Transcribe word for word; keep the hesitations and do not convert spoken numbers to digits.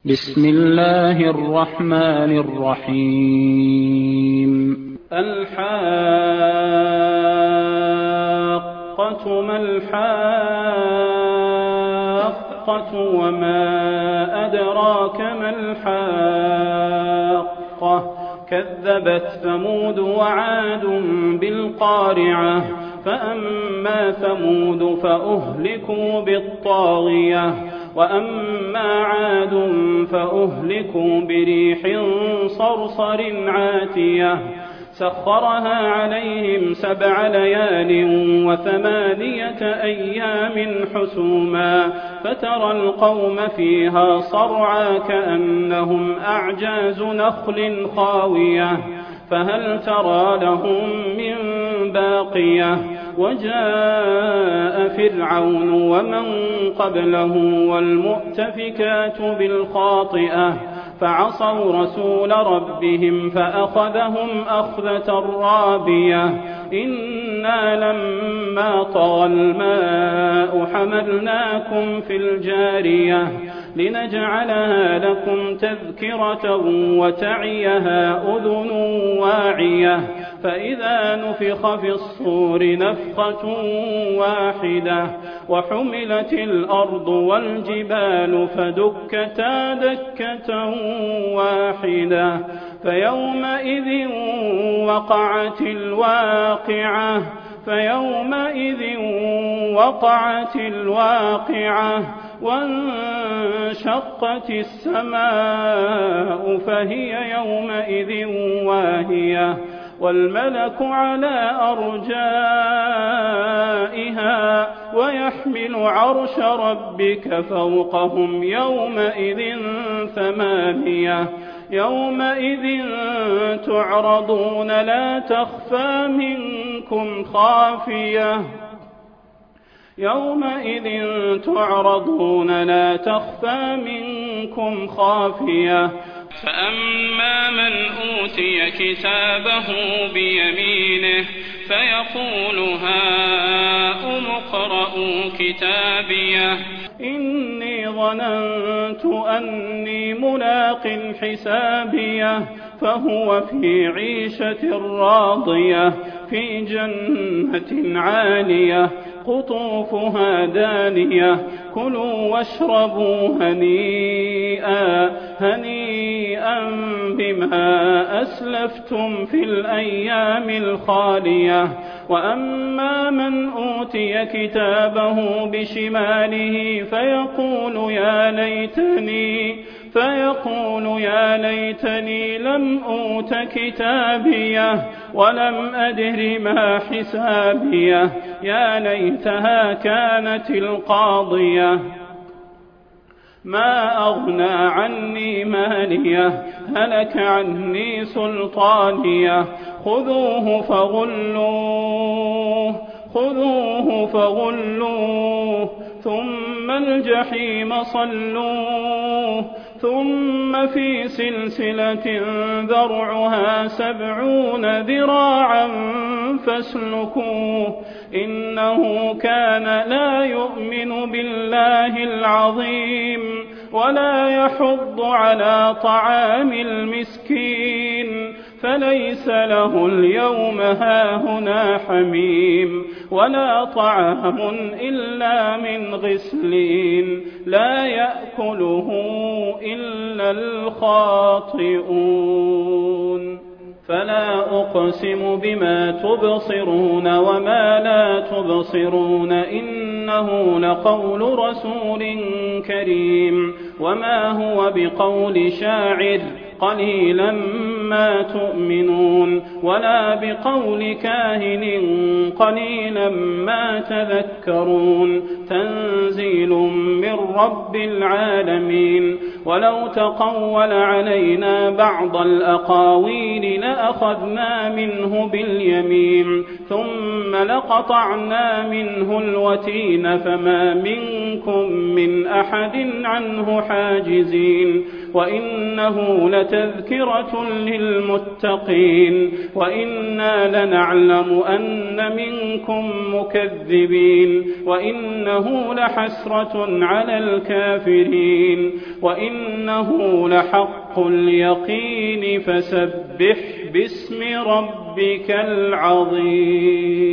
بسم الله الرحمن الرحيم الحاقة ما الحاقة وما أدراك ما الحاقة كذبت ثمود وعاد بالقارعة فأما ثمود فأهلكوا بالطاغية وأما عاد فأهلكوا بريح صرصر عاتية سخرها عليهم سبع ليال وثمانية أيام حسوما فترى القوم فيها صرعى كأنهم أعجاز نخل خاوية فهل ترى لهم من باقية وجاء فرعون ومن قبله والمؤتفكات بالخاطئة فعصوا رسول ربهم فأخذهم أخذة رابية إنا لما طغى الماء حملناكم في الجارية لنجعلها لكم تذكرة وتعيها أذن واعية فإذا نفخ في الصور نفخة واحدة وحملت الأرض والجبال فدكتا دكة واحدة فيومئذ وقعت الواقعة فيومئذ وقعت الواقعة وانشقت السماء فهي يومئذ واهية والملك على أرجائها ويحمل عرش ربك فوقهم يومئذ ثمانية يومئذ تعرضون لا تخفى منكم خافية يومئذ تعرضون لا تخفى منكم خافية فأما من أوتي كتابه بيمينه فيقول هاؤم اقرءوا كتابيه إني ظننت أني ملاق حسابيه فهو في عيشة راضية في جنة عالية قطوفها دانية كلوا واشربوا هنيئا هنيئا بما أسلفتم في الأيام الخالية وأما من أوتي كتابه بشماله فيقول يا ليتني فيقول يا ليتني لم أوت كتابيه ولم أدر ما حسابيه يا ليتها كانت القاضية ما أغنى عني ماليه هلك عني سلطانيه خذوه فغلوه خذوه فغلوه ثم الجحيم صلوه ثم في سلسلة ذرعها سبعون ذراعا فاسلكوه إنه كان لا يؤمن بالله العظيم ولا يحض على طعام المسكين فليس له اليوم هاهنا حميم ولا طعام إلا من غسلين لا يأكله إلا الخاطئون فلا أقسم بما تبصرون وما لا تبصرون إنه لقول رسول كريم وما هو بقول شاعر قليلا ما تؤمنون ولا بقول كاهن قليلا ما تذكرون تنزيل من رب العالمين ولو تقول علينا بعض الأقاويل لأخذنا منه باليمين ثم لقطعنا منه الوتين فما منكم من أحد عنه حاجزين وإنه لتذكرة للمتقين وإنا لنعلم أن منكم مكذبين وإنه لحسرة على الكافرين وإنه لحق اليقين فسبح باسم ربك العظيم.